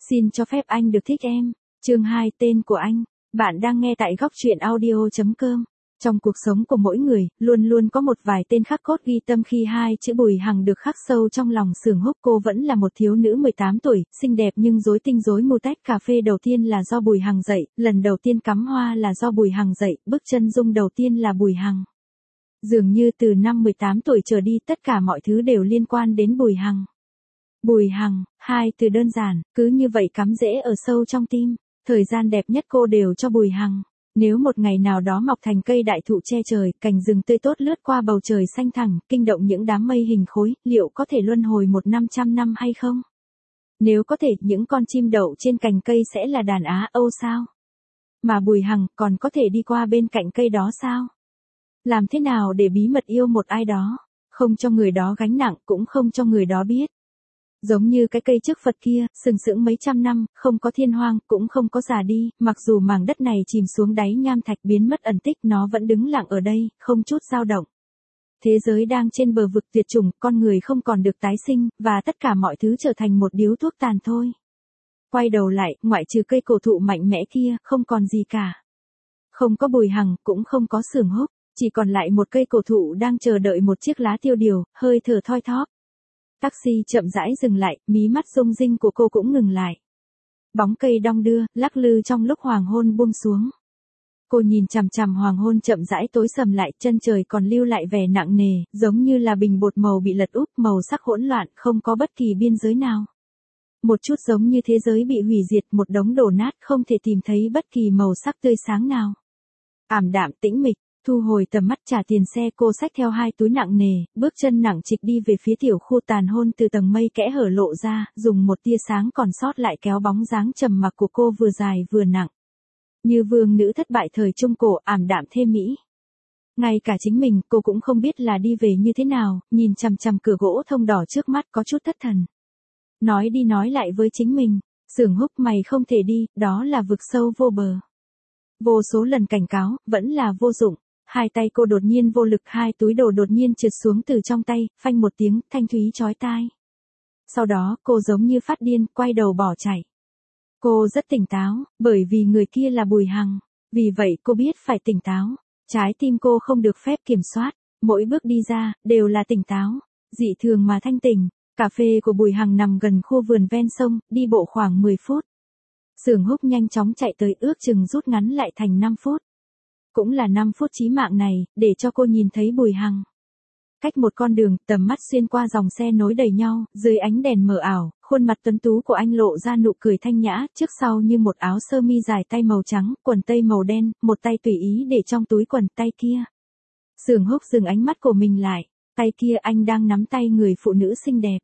Xin cho phép anh được thích em. Chương 2 tên của anh. Bạn đang nghe tại góc truyện audio.com. Trong cuộc sống của mỗi người, luôn luôn có một vài tên khắc cốt ghi tâm khi hai chữ Bùi Hằng được khắc sâu trong lòng Xưởng Húc. Cô vẫn là một thiếu nữ 18 tuổi, xinh đẹp nhưng rối tinh rối mù. Tách cà phê đầu tiên là do Bùi Hằng dạy, lần đầu tiên cắm hoa là do Bùi Hằng dạy, bước chân dung đầu tiên là Bùi Hằng. Dường như từ năm 18 tuổi trở đi tất cả mọi thứ đều liên quan đến Bùi Hằng. Bùi Hằng, hai từ đơn giản, cứ như vậy cắm rễ ở sâu trong tim. Thời gian đẹp nhất cô đều cho Bùi Hằng. Nếu một ngày nào đó mọc thành cây đại thụ che trời, cành rừng tươi tốt lướt qua bầu trời xanh thẳm, kinh động những đám mây hình khối, liệu có thể luân hồi 100 năm hay không? Nếu có thể, những con chim đậu trên cành cây sẽ là đàn Á Âu sao? Mà Bùi Hằng còn có thể đi qua bên cạnh cây đó sao? Làm thế nào để bí mật yêu một ai đó, không cho người đó gánh nặng, cũng không cho người đó biết? Giống như cái cây trước Phật kia, sừng sững mấy trăm năm, không có thiên hoang, cũng không có già đi, mặc dù mảng đất này chìm xuống đáy nham thạch biến mất ẩn tích, nó vẫn đứng lặng ở đây, không chút dao động. Thế giới đang trên bờ vực tuyệt chủng, con người không còn được tái sinh, và tất cả mọi thứ trở thành một điếu thuốc tàn thôi. Quay đầu lại, ngoại trừ cây cổ thụ mạnh mẽ kia, không còn gì cả. Không có Bùi Hằng, cũng không có Xưởng Húc, chỉ còn lại một cây cổ thụ đang chờ đợi một chiếc lá tiêu điều, hơi thở thoi thóp. Taxi chậm rãi dừng lại, mí mắt rung rinh của cô cũng ngừng lại. Bóng cây đong đưa, lắc lư trong lúc hoàng hôn buông xuống. Cô nhìn chằm chằm hoàng hôn chậm rãi tối sầm lại, chân trời còn lưu lại vẻ nặng nề, giống như là bình bột màu bị lật úp, màu sắc hỗn loạn, không có bất kỳ biên giới nào. Một chút giống như thế giới bị hủy diệt, một đống đổ nát, không thể tìm thấy bất kỳ màu sắc tươi sáng nào. Ảm đạm tĩnh mịch. Thu hồi tầm mắt trả tiền xe, cô xách theo hai túi nặng nề, bước chân nặng trịch đi về phía tiểu khu. Tàn hôn từ tầng mây kẽ hở lộ ra, dùng một tia sáng còn sót lại kéo bóng dáng trầm mặc của cô vừa dài vừa nặng. Như vương nữ thất bại thời trung cổ, ảm đạm thê mỹ. Ngay cả chính mình, cô cũng không biết là đi về như thế nào, nhìn chằm chằm cửa gỗ thông đỏ trước mắt có chút thất thần. Nói đi nói lại với chính mình, Xưởng Húc mày không thể đi, đó là vực sâu vô bờ. Vô số lần cảnh cáo, vẫn là vô dụng. Hai tay cô đột nhiên vô lực, hai túi đồ đột nhiên trượt xuống từ trong tay, phanh một tiếng, thanh thúy chói tai. Sau đó, cô giống như phát điên, quay đầu bỏ chạy. Cô rất tỉnh táo, bởi vì người kia là Bùi Hằng. Vì vậy cô biết phải tỉnh táo. Trái tim cô không được phép kiểm soát. Mỗi bước đi ra, đều là tỉnh táo. Dị thường mà thanh tỉnh. Cà phê của Bùi Hằng nằm gần khu vườn ven sông, đi bộ khoảng 10 phút. Xưởng Húc nhanh chóng chạy tới, ước chừng rút ngắn lại thành 5 phút. Cũng là 5 phút chí mạng này, để cho cô nhìn thấy Bùi Hằng. Cách một con đường, tầm mắt xuyên qua dòng xe nối đầy nhau, dưới ánh đèn mờ ảo, khuôn mặt tuấn tú của anh lộ ra nụ cười thanh nhã, trước sau như một áo sơ mi dài tay màu trắng, quần tây màu đen, một tay tùy ý để trong túi quần, tay kia. Xưởng Húc dừng ánh mắt của mình lại, tay kia anh đang nắm tay người phụ nữ xinh đẹp.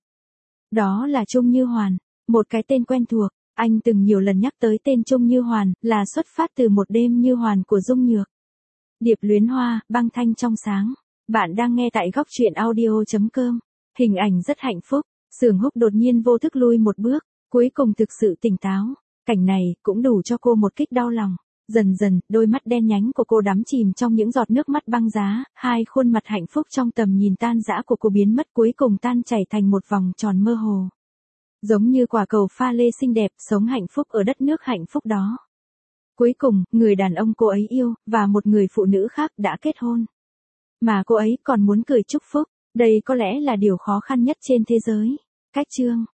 Đó là Trung Như Hoàn, một cái tên quen thuộc. Anh từng nhiều lần nhắc tới tên Trung Như Hoàn, là xuất phát từ một đêm như hoàn của Dung Nhược. Điệp luyến hoa, băng thanh trong sáng. Bạn đang nghe tại góc truyện audio.com. Hình ảnh rất hạnh phúc. Xưởng Húc đột nhiên vô thức lui một bước, cuối cùng thực sự tỉnh táo. Cảnh này cũng đủ cho cô một kích đau lòng. Dần dần, đôi mắt đen nhánh của cô đắm chìm trong những giọt nước mắt băng giá, hai khuôn mặt hạnh phúc trong tầm nhìn tan rã của cô biến mất, cuối cùng tan chảy thành một vòng tròn mơ hồ. Giống như quả cầu pha lê xinh đẹp, sống hạnh phúc ở đất nước hạnh phúc đó. Cuối cùng, người đàn ông cô ấy yêu, và một người phụ nữ khác đã kết hôn. Mà cô ấy còn muốn cười chúc phúc, đây có lẽ là điều khó khăn nhất trên thế giới. Cách chương